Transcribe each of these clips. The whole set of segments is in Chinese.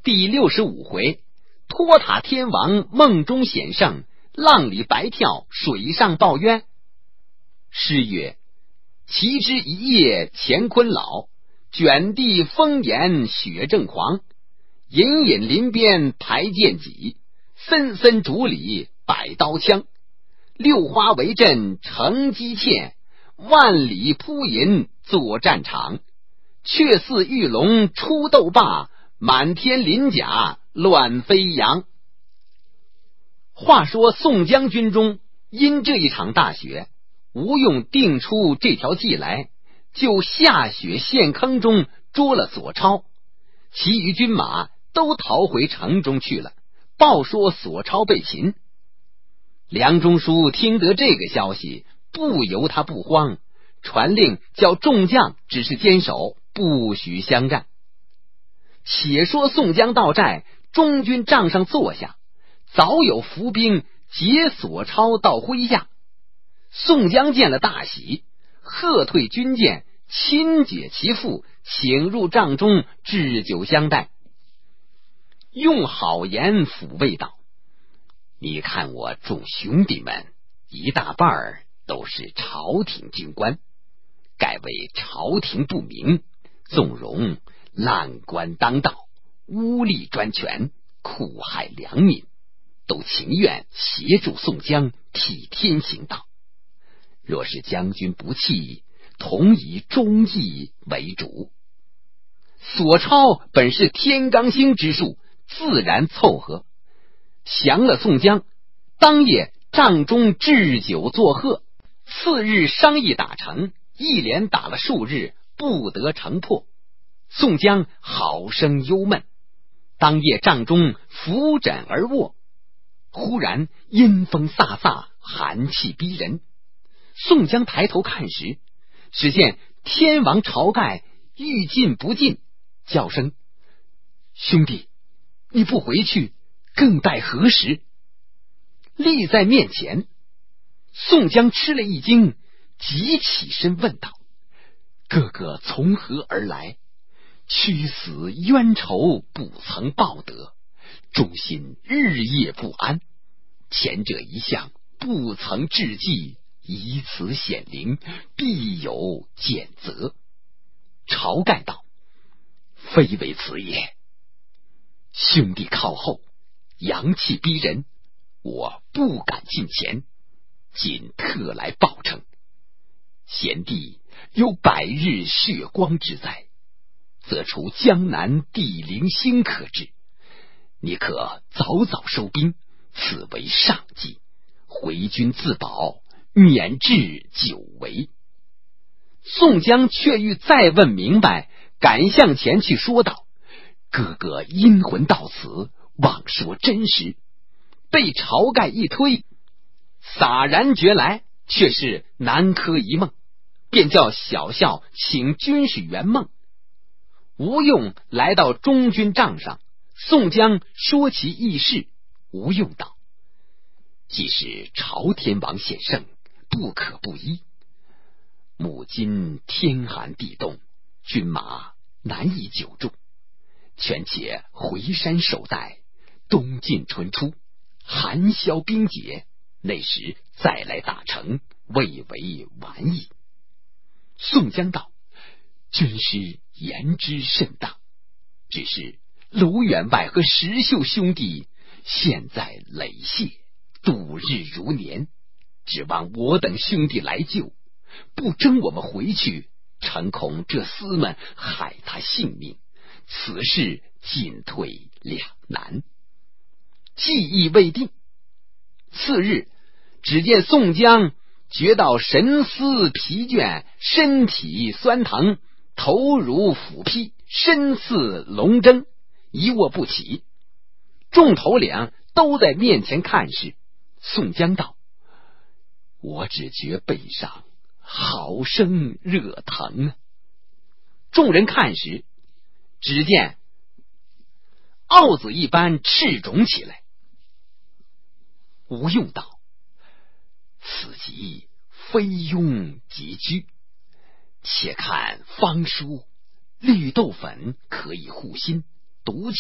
第65回，托塔天王梦中显圣，浪里白跳水上抱冤。诗曰：其之一夜乾坤老，卷地风岩雪正狂。隐隐林边排剑戟，森森竹里摆刀枪。六花围阵成机堑，万里铺银作战场。却似玉龙出斗罢，满天鳞甲乱飞扬。话说宋将军中因这一场大雪，吴用定出这条计来，就下雪陷坑中捉了索超，其余军马都逃回城中去了，报说索超被擒。梁中书听得这个消息，不由他不慌，传令叫众将只是坚守，不许相战。且说宋江到寨，中军帐上坐下，早有伏兵劫索超到麾下。宋江见了大喜，喝退军舰，亲解其父，请入帐中置酒相待，用好言抚慰道：你看我众兄弟们一大半都是朝廷军官，改为朝廷不明，纵容滥官当道，污吏专权，苦害良民，都情愿协助宋江替天行道。若是将军不弃，同以忠义为主。索超本是天罡星之术，自然凑合，降了宋江。当夜帐中置酒作贺，次日商议打成，一连打了数日，不得成破。宋江好生忧闷，当夜帐中扶枕而卧，忽然阴风飒飒，寒气逼人。宋江抬头看时，只见天王晁盖欲进不进，叫声：兄弟，你不回去，更待何时？立在面前。宋江吃了一惊，急起身问道：哥哥从何而来？屈死冤仇不曾报得，忠心日夜不安，前者一向不曾致计，以此显灵，必有减责。晁盖道：非为此也。兄弟靠后，阳气逼人，我不敢近前，今特来报称。贤弟有百日血光之灾，则除江南地灵星可治，你可早早收兵，此为上计，回军自保，免至久违。宋江却欲再问明白，赶向前去说道：哥哥阴魂到此，妄说真实。被晁盖一推，洒然觉来，却是南柯一梦，便叫小校请军士圆梦。吴用来到中军帐上，宋江说其意事。吴用道：既是朝天王显圣，不可不依。母今天寒地冻，军马难以久住，权且回山守待，冬尽春初，寒消冰解，那时再来打城，未为晚矣。宋江道：军师言之甚当，只是卢员外和石秀兄弟现在累谢，度日如年，指望我等兄弟来救，不争我们回去，诚恐这厮们害他性命，此事进退两难。计议未定。次日，只见宋江觉到神思疲倦，身体酸疼，头如斧劈，身似龙针，一卧不起。众头领都在面前看时，宋江道：我只觉背上好生热疼啊。众人看时，只见奥子一般赤肿起来。吴用道：此疾非庸即居，且看方书，绿豆粉可以护心，毒气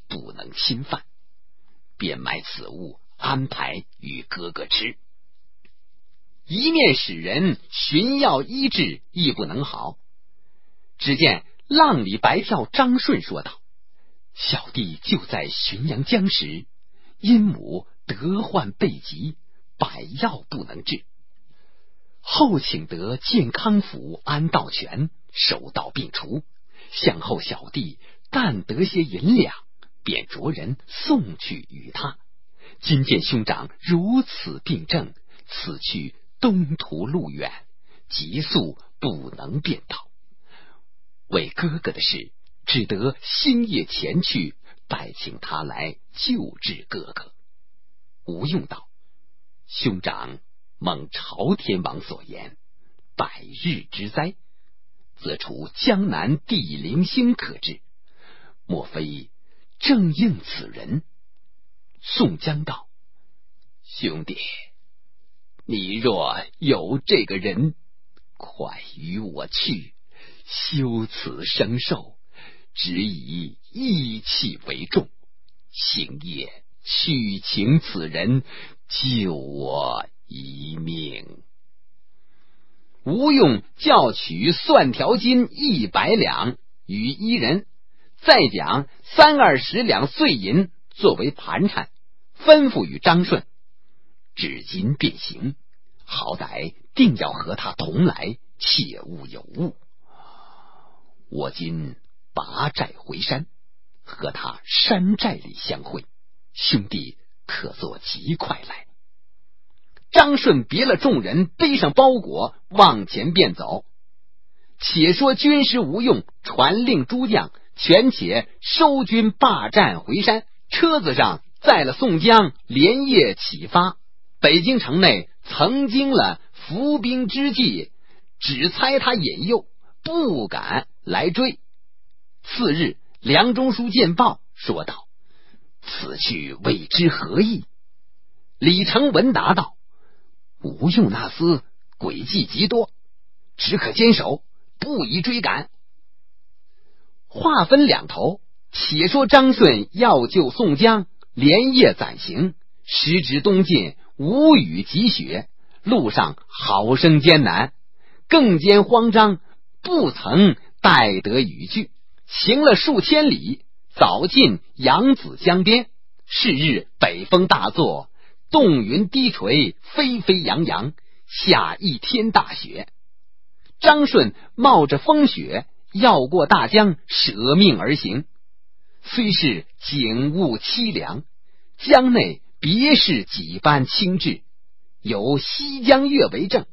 不能侵犯，便买此物安排与哥哥吃。一面使人寻药医治，亦不能好。只见浪里白跳张顺说道：小弟就在浔阳江时，因母得患背疾，百药不能治，后请得健康府安道全手到病除，向后小弟但得些银两，便着人送去与他。今见兄长如此病症，此去东途路远，急速不能便到，为哥哥的事，只得星夜前去，拜请他来救治哥哥。吴用道：兄长蒙朝天王所言，百日之灾，则除江南地灵星可治，莫非正应此人？宋江道：兄弟，你若有这个人，快与我去，休此生寿，只以义气为重，星夜去请此人，救我一命。吴用叫取蒜条金100两与1人，再将30-20两碎银作为盘缠，吩咐与张顺，至今便行，好歹定要和他同来，切勿有误。我今拔寨回山，和他山寨里相会，兄弟可做极快来。张顺别了众人，背上包裹往前便走。且说军师吴用传令诸将，全且收军罢战回山，车子上载了宋江，连夜起发。北京城内曾经了伏兵之计，只猜他引诱，不敢来追。次日，梁中书见报，说道：此去未知何意。李成文答道：吴用那厮诡计极多，只可坚守，不宜追赶。话分两头，且说张顺要救宋江，连夜暂行，时值东晋，无雨积雪，路上好生艰难，更兼慌张，不曾待得雨具，行了数千里，早进扬子江边。是日北风大作，冻云低垂，飞飞扬扬，下一天大雪。张顺冒着风雪要过大江，舍命而行。虽是景物凄凉，江内别是几般清致，有西江月为证。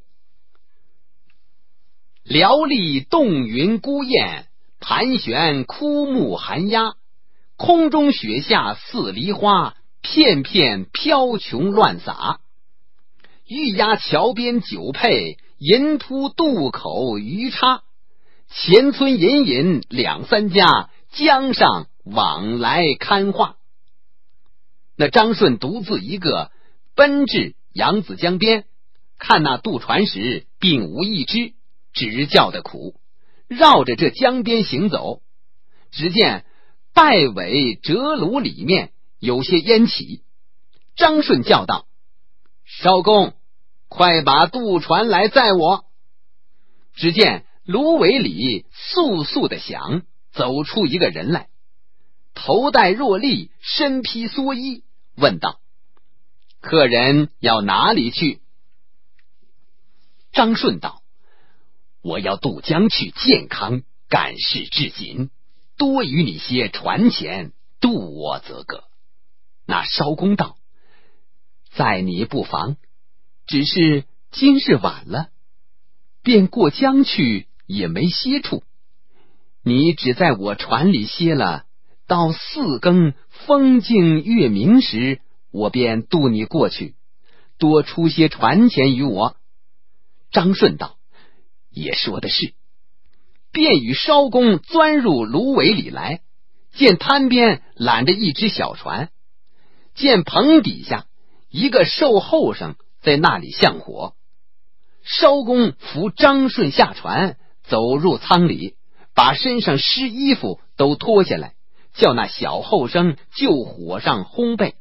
寥丽冻云孤雁，盘旋枯木寒鸦，空中雪下似梨花，片片飘琼乱洒。玉鸭桥边酒配，银扑渡口鱼叉。前村隐隐2-3家，江上往来看话。那张顺独自一个奔至扬子江边，看那渡船时并无一只，只叫得苦，绕着这江边行走。只见拜尾折炉里面有些烟起，张顺叫道：少公，快把渡船来载我。只见芦苇里簌簌的响，走出一个人来，头戴若笠，身披蓑衣，问道：客人要哪里去？张顺道：我要渡江去健康，干事至紧，多与你些船钱，渡我则个。那艄公道：在你不妨，只是今日晚了，便过江去也没歇处，你只在我船里歇了，到4更风静月明时，我便渡你过去，多出些船钱与我。张顺道：也说的是。便与艄公钻入芦苇里来，见滩边拦着一只小船，见棚底下一个瘦后生在那里向火。艄公扶张顺下船，走入舱里，把身上湿衣服都脱下来， 叫那小后生就火上烘焙。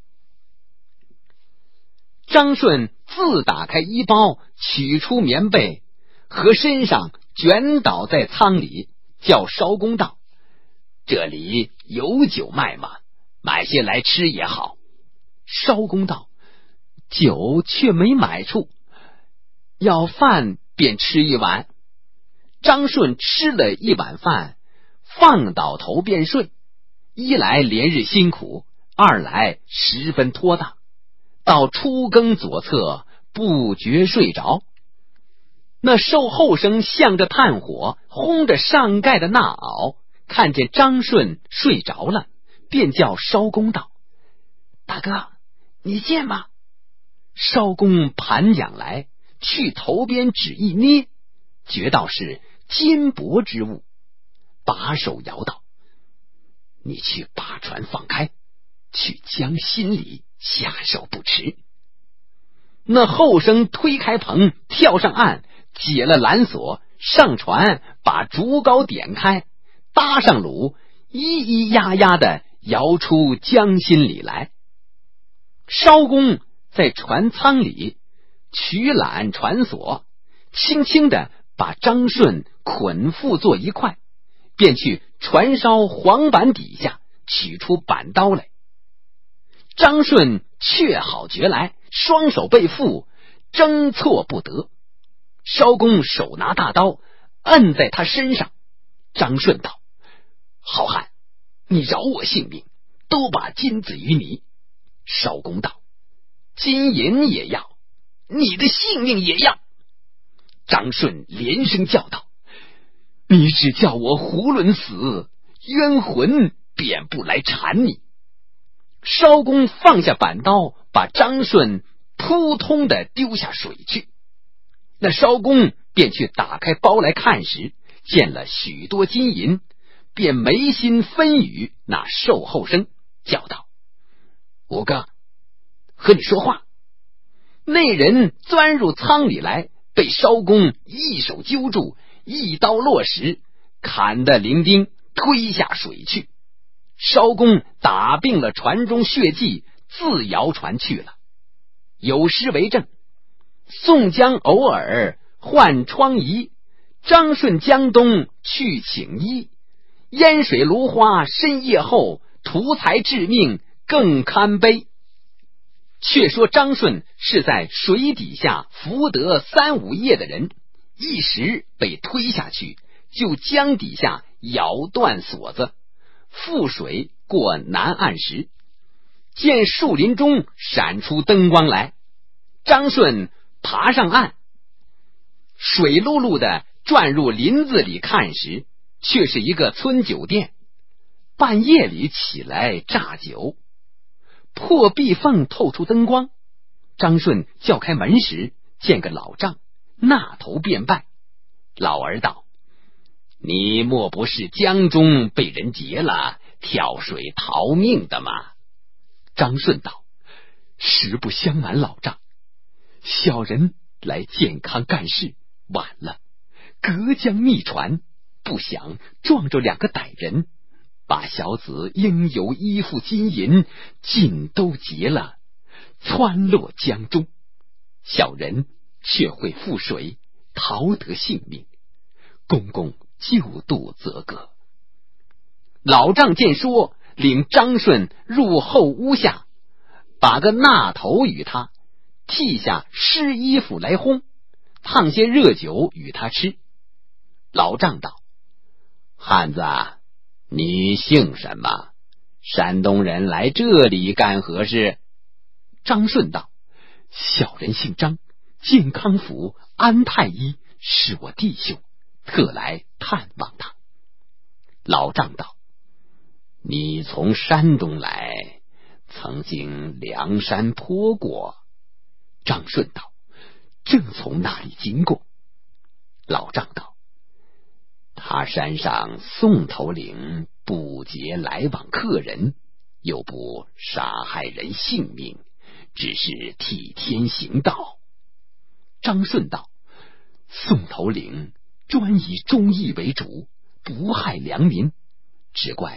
张顺自打开衣包，取出棉被，和身上卷倒在仓里，叫艄公道：这里有酒卖吗？买些来吃也好。艄公道：酒却没买处，要饭便吃一碗。张顺吃了一碗饭，放倒头便睡。一来连日辛苦，二来十分拖大，到初更左侧不觉睡着。那瘦后生向着炭火烘着上盖的纳袄，看见张顺睡着了，便叫艄公道：大哥，你见吗？艄公盘仰来，去头边只一捏，觉到是金帛之物，把手摇道：你去把船放开，去江心里下手不迟。那后生推开棚，跳上岸，解了缆索，上船，把竹篙点开，搭上橹，咿咿呀呀的摇出江心里来。艄公在船舱里取缆船索，轻轻的把张顺捆缚作一块，便去船梢黄板底下取出板刀来。张顺却好觉来，双手被缚，争错不得。艄公手拿大刀，摁在他身上。张顺道：好汉，你饶我性命，都把金子于你。艄公道：金银也要，你的性命也要。张顺连声叫道：你只叫我囫囵死，冤魂便不来缠你。艄公放下板刀，把张顺扑通的丢下水去。那艄公便去打开包来看时，见了许多金银，便没心分与那瘦后生，叫道：五哥，和你说话。那人钻入仓里来，被艄公一手揪住，一刀落石，砍得伶仃，推下水去。艄公打病了船中血迹，自摇船去了。有诗为证：宋江偶尔换疮痍，张顺江东去请医。烟水芦花深夜后，图财致命更堪悲。却说张顺是在水底下浮得3-5夜的人，一时被推下去，就江底下咬断锁子，覆水过南岸时，见树林中闪出灯光来。张顺爬上岸，水漉漉的转入林子里看时，却是一个村酒店。半夜里起来榨酒，破壁缝透出灯光。张顺叫开门时，见个老丈，那头便拜。老儿道：你莫不是江中被人劫了，跳水逃命的吗？张顺道：实不相瞒老丈，小人来健康干事，晚了，隔江觅船，不想撞着2个歹人，把小子应有衣服金银尽都劫了，窜落江中。小人却会覆水，逃得性命，公公救度则个。老丈见说，领张顺入后屋下，把个纳头与他，剔下湿衣服来烘，烫些热酒与他吃。老丈道：汉子，你姓什么？山东人来这里干何事？张顺道：小人姓张，健康府安太医是我弟兄，特来探望他。老丈道：你从山东来，曾经梁山坡过？张顺道：正从那里经过。老丈道：他山上宋头领不劫来往客人，又不杀害人性命，只是替天行道。张顺道：宋头领专以忠义为主，不害良民，只怪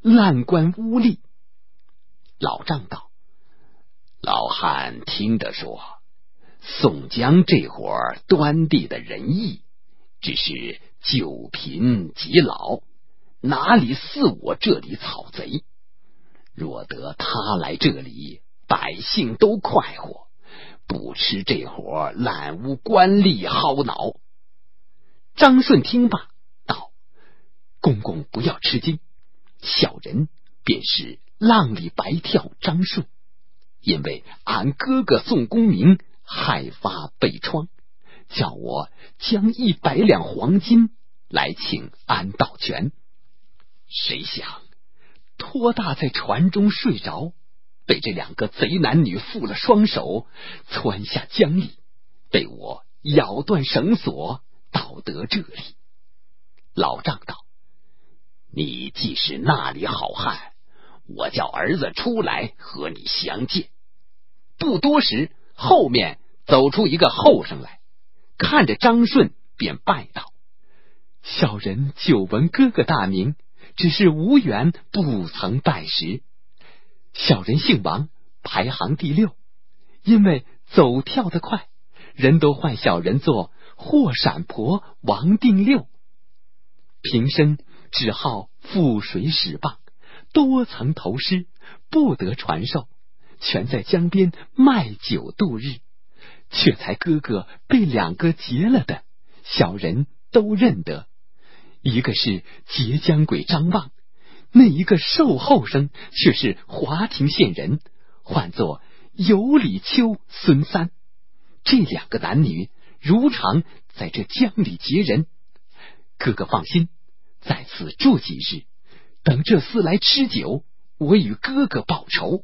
滥官污吏。老丈道：老汉听得说，宋江这伙端地的仁义，只是久贫及老，哪里似我这里草贼？若得他来这里，百姓都快活，不吃这伙滥污官吏薅脑。张顺听罢道：公公不要吃惊，小人便是浪里白跳张顺，因为俺哥哥宋公明害发被疮，叫我将100两黄金来请安道全。谁想托大在船中睡着，被这2个贼男女缚了双手，窜下江里，被我咬断绳索，到得这里。老丈道：你既是那里好汉，我叫儿子出来和你相见。不多时，后面走出一个后生来，看着张顺便拜道：小人久闻哥哥大名，只是无缘不曾拜时。小人姓王，排行第6，因为走跳得快，人都唤小人做霍闪婆王定六。平生只好覆水使棒，多曾投师，不得传授，全在江边卖酒度日。却才哥哥被2个劫了的，小人都认得，一个是截江鬼张望，那一个瘦后生却是华亭县人，唤作有里秋孙三。这2个男女如常在这江里劫人，哥哥放心，在此住几日，等这厮来吃酒，我与哥哥报仇。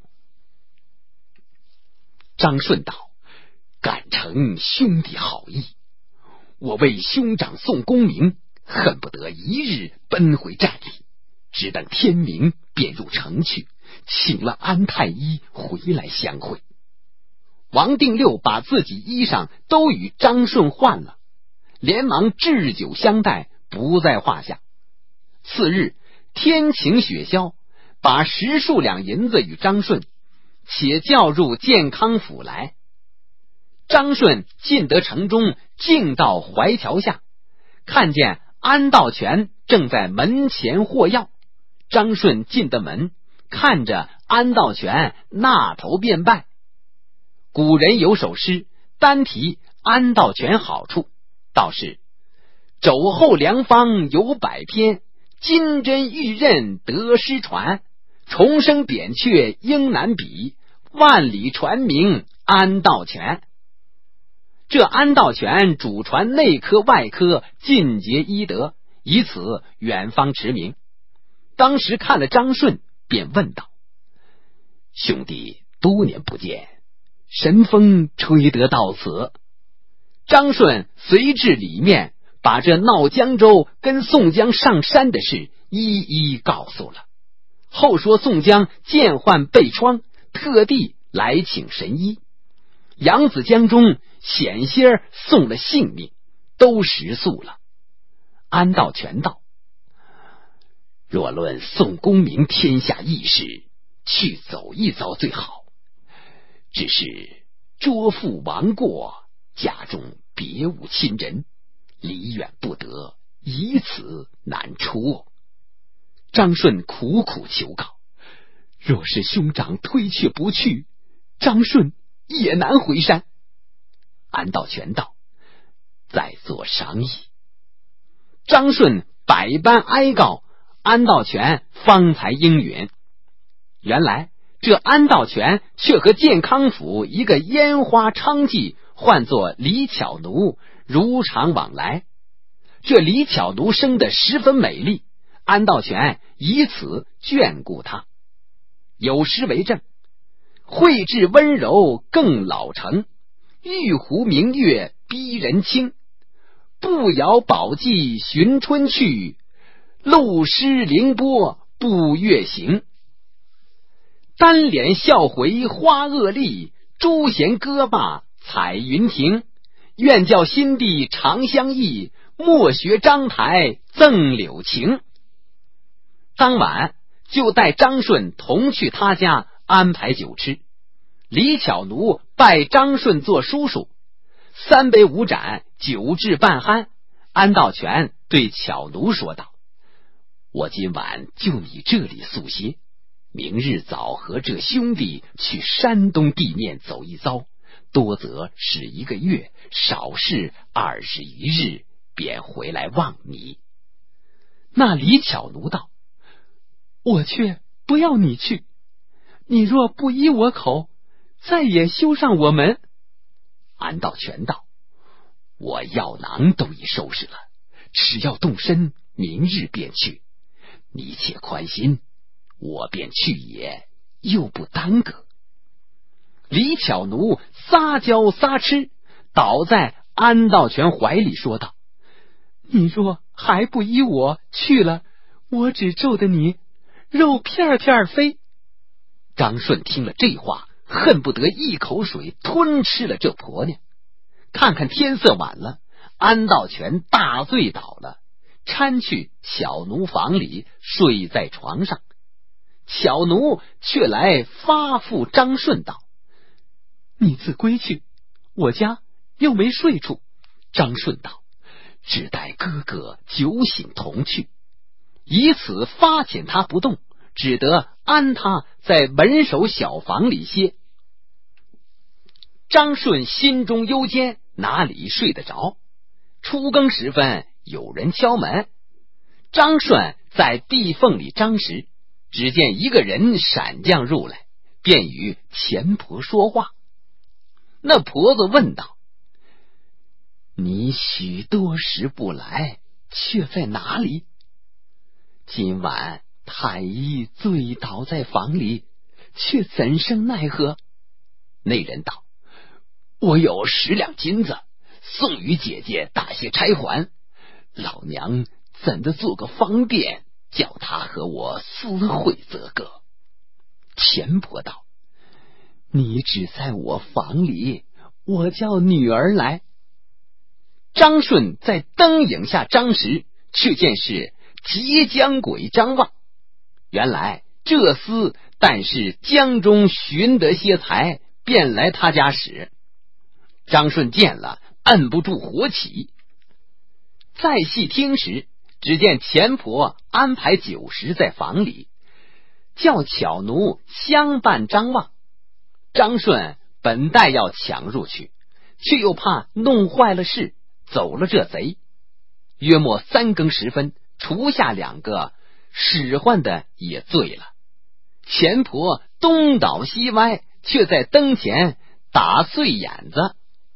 张顺道：感承兄弟好意，我为兄长宋公明，恨不得一日奔回寨里，只等天明便入城去，请了安太医回来相会。王定六把自己衣裳都与张顺换了，连忙置酒相待，不在话下。次日天晴雪消，把10数两银子与张顺，且叫入健康府来。张顺进得城中，径到淮桥下，看见安道全正在门前获药。张顺进的门，看着安道全，纳头便拜。古人有首诗，单提安道全好处，道是：肘后良方有百篇，金针玉刃得失传，重生扁鹊应难比，万里传名安道全。这安道全主传内科外科，尽皆医德，以此远方驰名。当时看了张顺，便问道：兄弟多年不见，神风吹得到此？张顺随至里面，把这闹江州跟宋江上山的事一一告诉了。后说宋江见患被疮，特地来请神医。扬子江中险些送了性命，都食素了。安道全道：若论宋公明天下义士，去走一遭最好，只是捉父亡过，家中别无亲人，离远不得，以此难出。张顺苦苦求告，若是兄长推却不去，张顺也难回山。安道全道：再做商议。张顺百般哀告，安道全方才应允。原来这安道全却和健康府一个烟花娼妓唤作李巧奴，如常往来。这李巧奴生得十分美丽，安道全以此眷顾她。有诗为证：绘质温柔更老成，玉壶明月逼人清。不摇宝髻寻春去，露湿凌波步月行。单脸笑回花萼丽，朱弦歌罢彩云亭。愿教心地长相忆，莫学章台赠柳情。当晚就带张顺同去他家安排酒吃。李巧奴拜张顺做叔叔，3杯5盏，酒至半酣。安道全对巧奴说道：我今晚就你这里宿歇，明日早和这兄弟去山东地面走一遭，多则是1个月，少是20余日，便回来望你。那李巧奴道：我却不要你去，你若不依我口，再也休上我门。安道全道：我药囊都已收拾了，只要动身，明日便去。你且宽心，我便去也，又不耽搁。李巧奴撒娇撒痴，倒在安道全怀里说道：你若还不依我去了，我只咒得你肉片片飞。张顺听了这话，恨不得一口水吞吃了这婆娘。看看天色晚了，安道全大醉倒了，搀去巧奴房里睡在床上。巧奴却来发付张顺道：你自归去，我家又没睡处。张顺道：只待哥哥酒醒同去。以此发遣他不动，只得安他在门首小房里歇。张顺心中忧艰，哪里睡得着？初更时分，有人敲门。张顺在地缝里张时，只见一个人闪将入来，便与钱婆说话。那婆子问道：你许多时不来，却在哪里？今晚太医醉倒在房里，却怎生奈何？那人道：我有10两金子，送与姐姐打些差还，老娘怎的做个方便，叫他和我私会则个。钱婆道：你只在我房里，我叫女儿来。张顺在灯影下张时，却见是截江鬼张望。原来这厮但是江中寻得些财，便来他家使。张顺见了，摁不住火起。再细听时，只见钱婆安排酒食在房里，叫巧奴相伴张望。张顺本待要抢入去，却又怕弄坏了事，走了这贼。约莫3更时分，厨下2个使唤的也醉了。钱婆东倒西歪，却在灯前打碎眼子。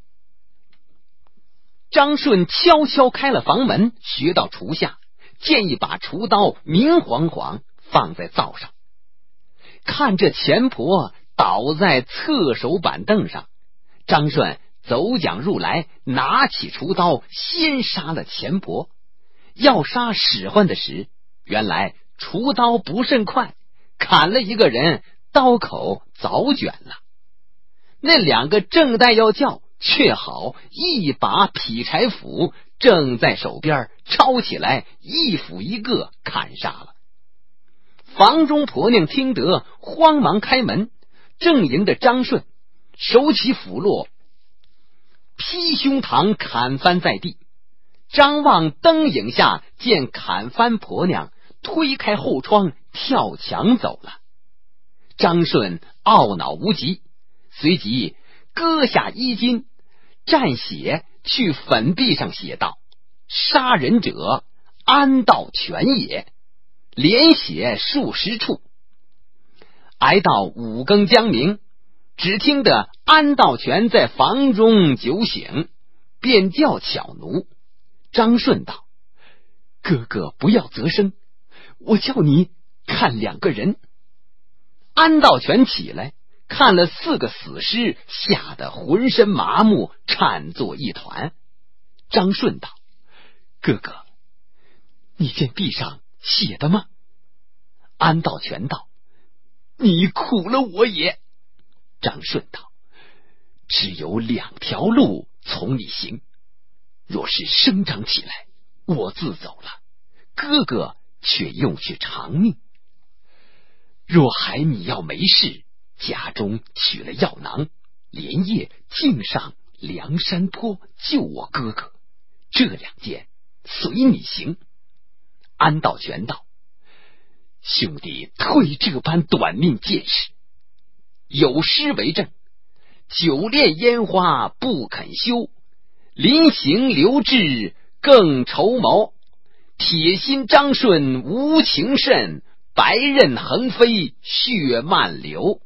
张顺悄悄开了房门，学到厨下，见一把厨刀明晃晃放在灶上。看这钱婆倒在侧手板凳上，张顺走将入来，拿起厨刀，先杀了钱婆。要杀使唤的时，原来厨刀不甚快，砍了一个人，刀口早卷了。那2个正待要叫，却好一把劈柴斧正在手边，抄起来一斧一个砍杀了。房中婆娘听得，慌忙开门，正迎着张顺，手起斧落，劈胸膛砍翻在地。张望灯影下见砍翻婆娘，推开后窗跳墙走了。张顺懊恼无极，随即割下衣襟，蘸血去粉壁上写道：杀人者安道全也，连写数十处。挨到5更将明，只听得安道全在房中酒醒，便叫巧奴。张顺道：哥哥不要责声，我叫你看2个人。安道全起来，看了4个死尸，吓得浑身麻木，颤作一团。张顺道：哥哥，你见壁上写的吗？安道全道：你苦了我也。张顺道：只有2条路从你行，若是生长起来，我自走了，哥哥却用去偿命。 若孩你要没事，家中取了药囊，连夜径上梁山坡救我哥哥，这2件随你行。安道全道：兄弟忒这般短命见识。有诗为证：久恋烟花不肯休，临行留志更筹谋。铁心张顺无情甚，白刃横飞血漫流。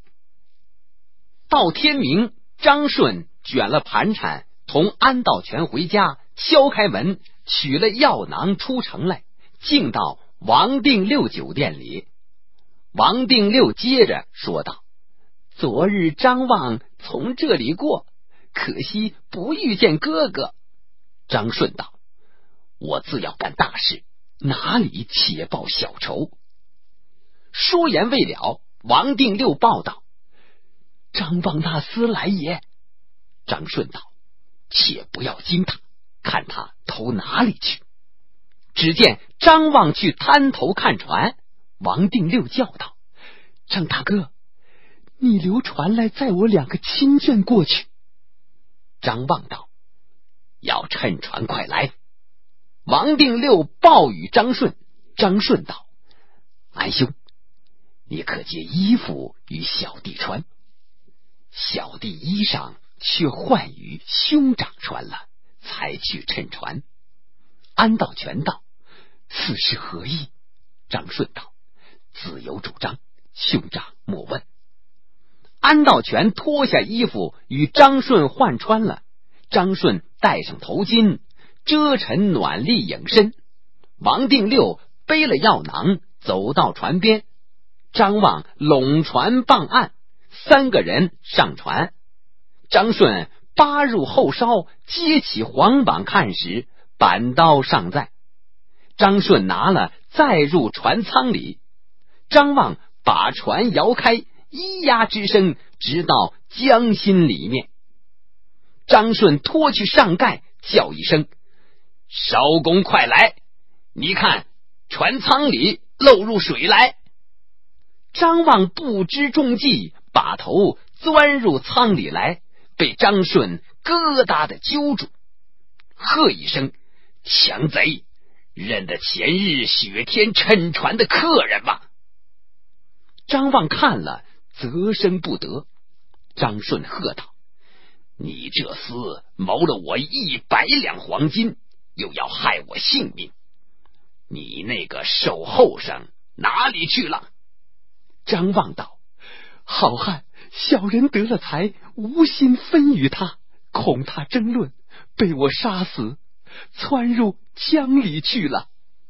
到天明，张顺卷了盘缠，同安道全回家，敲开门，取了药囊出城来，进到王定六酒店里。王定六接着说道：昨日张望从这里过，可惜不遇见哥哥。张顺道：我自要干大事，哪里且报小仇？说言未了，王定六报道：张望大司来也。张顺道：且不要惊他，看他投哪里去。只见张望去滩头看船，王定六叫道：张大哥，你留船来载我2个亲眷过去。张望道：要趁船快来。王定六报与张顺，张顺道：安兄，你可借衣服与小弟穿，小弟衣裳却换与兄长穿了，才去趁船。安道全道：此事何意？张顺道：自有主张，兄长莫问。安道全脱下衣服与张顺换穿了，张顺戴上头巾，遮尘暖立隐身。王定六背了药囊走到船边，张望拢船傍岸，3个人上船。张顺扒入后梢，揭起黄榜看时，板刀尚在。张顺拿了载入船舱里，张望把船摇开，咿呀之声直到江心里面。张顺脱去上盖，叫一声：艄公快来，你看船舱里漏入水来。张望不知中计，把头钻入舱里来，被张顺疙瘩的揪住，喝一声：强贼，认得前日雪天趁船的客人吗？张望看了，啧声不得。张顺喝道：你这厮谋了我100两黄金，又要害我性命，你那个守后生哪里去了？张望道：好汉，小人得了财，无心分与他，恐他争论，被我杀死，窜入江里去了。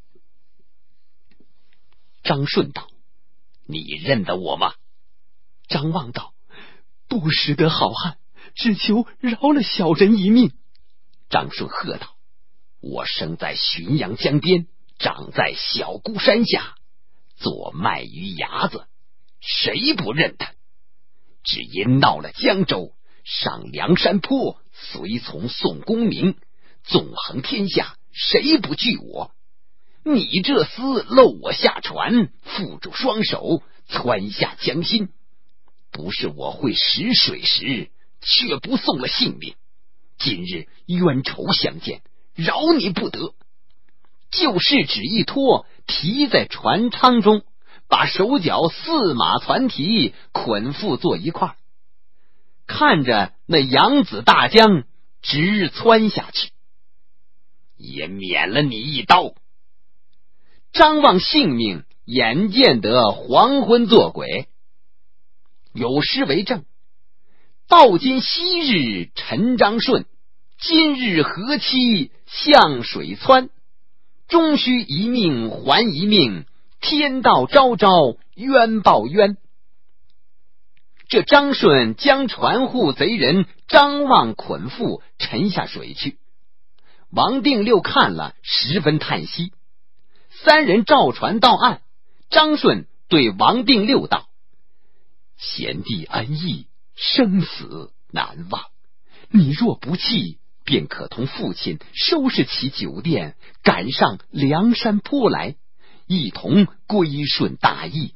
张顺道：你认得我吗？张望道：不识得好汉，只求饶了小人一命。张顺喝道：我生在浔阳江边，长在小孤山下，做卖鱼牙子，谁不认他？只因闹了江州，上梁山坡，随从宋公明，纵横天下，谁不惧我？你这厮漏我下船，缚住双手，窜下江心，不是我会识水时，却不送了性命。今日冤仇相见，饶你不得。就是纸一拖，提在船舱中，把手脚4马攒蹄捆缚坐一块，看着那扬子大江直窜下去，也免了你一刀。张望性命眼见得黄昏做鬼。有诗为证：道今昔日陈张顺，今日何期向水窜？终须一命还一命，天道昭昭冤报冤。这张顺将船户贼人张望捆缚，沉下水去。王定六看了，十分叹息。3人照船到岸，张顺对王定六道：贤弟恩义，生死难忘，你若不弃，便可同父亲收拾起酒店，赶上梁山坡来，一同归顺大义，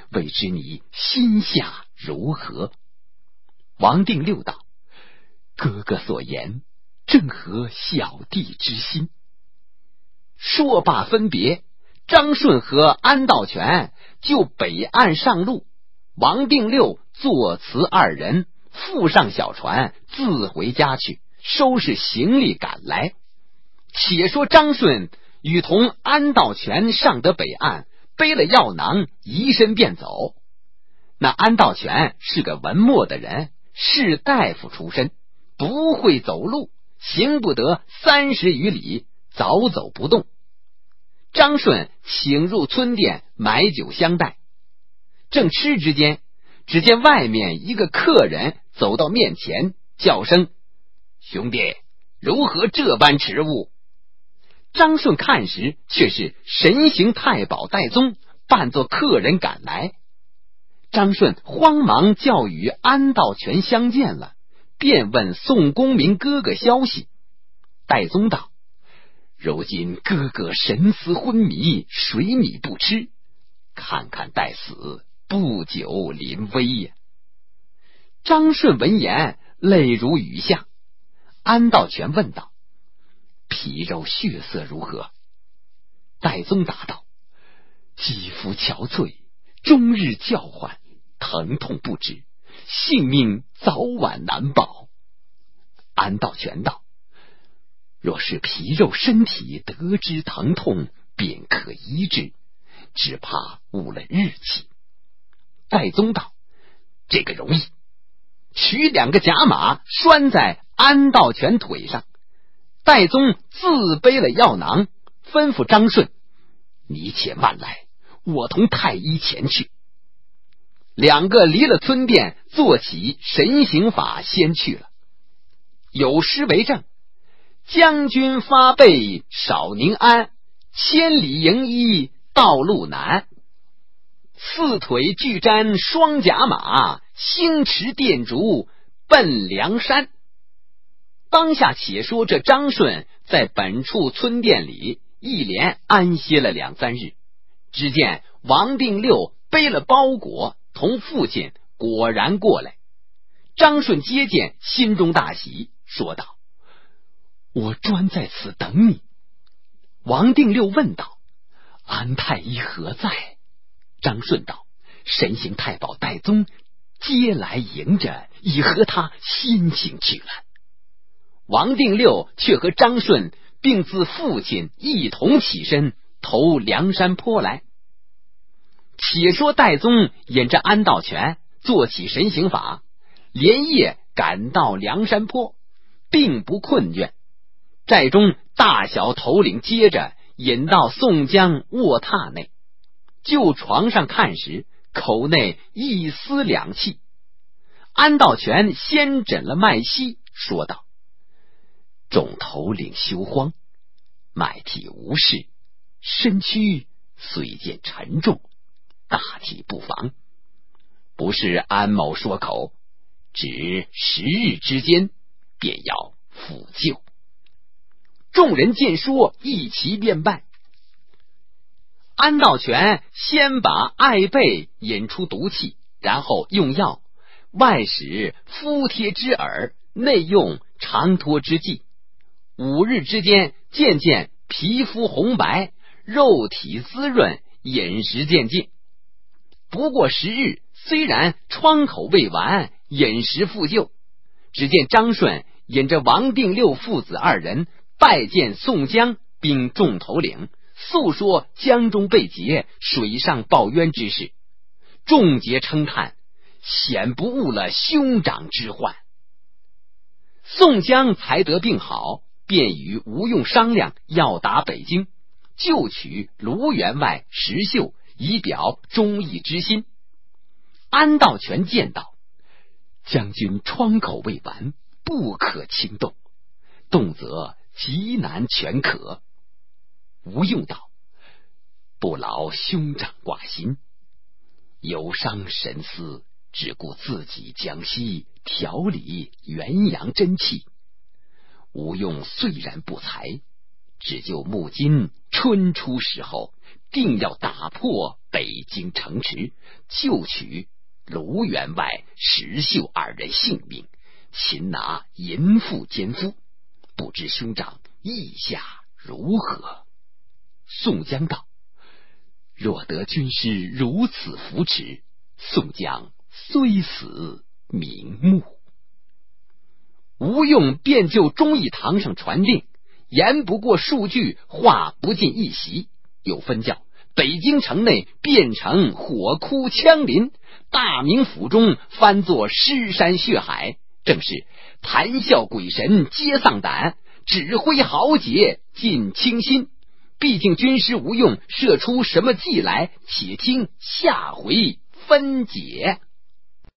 未知你心下如何？”王定六道：“哥哥所言正合小弟之心。”说罢分别，张顺和安道全就北岸上路，王定六作辞二人附上小船，自回家去，收拾行李赶来。且说张顺与同安道全上得北岸，背了药囊，移身便走。那安道全是个文墨的人，是大夫出身，不会走路，行不得30余里，早走不动。张顺请入村店买酒相待，正吃之间，只见外面一个客人走到面前，叫声：“兄弟，如何这般迟误？”张顺看时，却是神行太保戴宗扮作客人赶来。张顺慌忙叫与安道全相见了，便问宋公明哥哥消息。戴宗道：“如今哥哥神思昏迷，水米不吃，看看待死，不久临危呀。”张顺闻言，泪如雨下。安道全问道：“皮肉血色如何？”戴宗答道：“肌肤憔悴，终日叫唤，疼痛不止，性命早晚难保。”安道全道：“若是皮肉身体得知疼痛，便可医治，只怕误了日期。”戴宗道：“这个容易，取2个甲马拴在安道全腿上。”戴宗自背了药囊，吩咐张顺：“你且慢来，我同太医前去。”2个离了村店，做起神行法，先去了。有诗为证：“将军发备少宁安，千里迎医道路难。4腿俱沾双甲马，星驰电烛奔梁山。”当下且说这张顺在本处村店里一连安歇了2、3日，只见王定六背了包裹，同父亲果然过来。张顺接见，心中大喜，说道：“我专在此等你。”王定六问道：“安太医何在？”张顺道：“神行太保戴宗接来迎着，已和他先行去了。”王定六却和张顺并自父亲一同起身投梁山坡来。且说戴宗引着安道全做起神行法，连夜赶到梁山坡，并不困倦。寨中大小头领接着引到宋江卧榻内，就床上看时，口内一丝两气。安道全先诊了脉息，说道：“众头领休慌，脉体无事，身躯虽见沉重，大体不妨。不是安某说口，只10日之间，便要复救。”众人见说，一齐便拜。安道全先把艾贝引出毒气，然后用药，外使敷贴之耳，内用长托之剂。5日之间，渐渐皮肤红白，肉体滋润，饮食渐进。不过10日，虽然疮口未完，饮食复旧。只见张顺引着王定六父子2人拜见宋江并众头领，诉说江中被劫、水上报冤之事，众皆称叹，显不误了兄长之患。宋江才得病好，便与吴用商量要打北京，就取卢员外石秀，以表忠义之心。安道全见道：“将军疮口未完，不可轻动，动则极难全可。”吴用道：“不劳兄长挂心，有伤神思，只顾自己江西调理元阳真气。吴用虽然不才，只就木金春初时候定要打破北京城池，救取卢员外、石秀二人性命，擒拿淫妇奸夫。不知兄长意下如何？宋江道：若得军师如此扶持，宋江虽死瞑目。吴用便就忠义堂上传令，言不过数句，话不尽一席，又分教北京城内变成火窟枪林，大名府中翻作尸山血海，正是谈笑鬼神皆丧胆，指挥豪杰尽倾心。毕竟军师吴用射出什么计来，且听下回分解。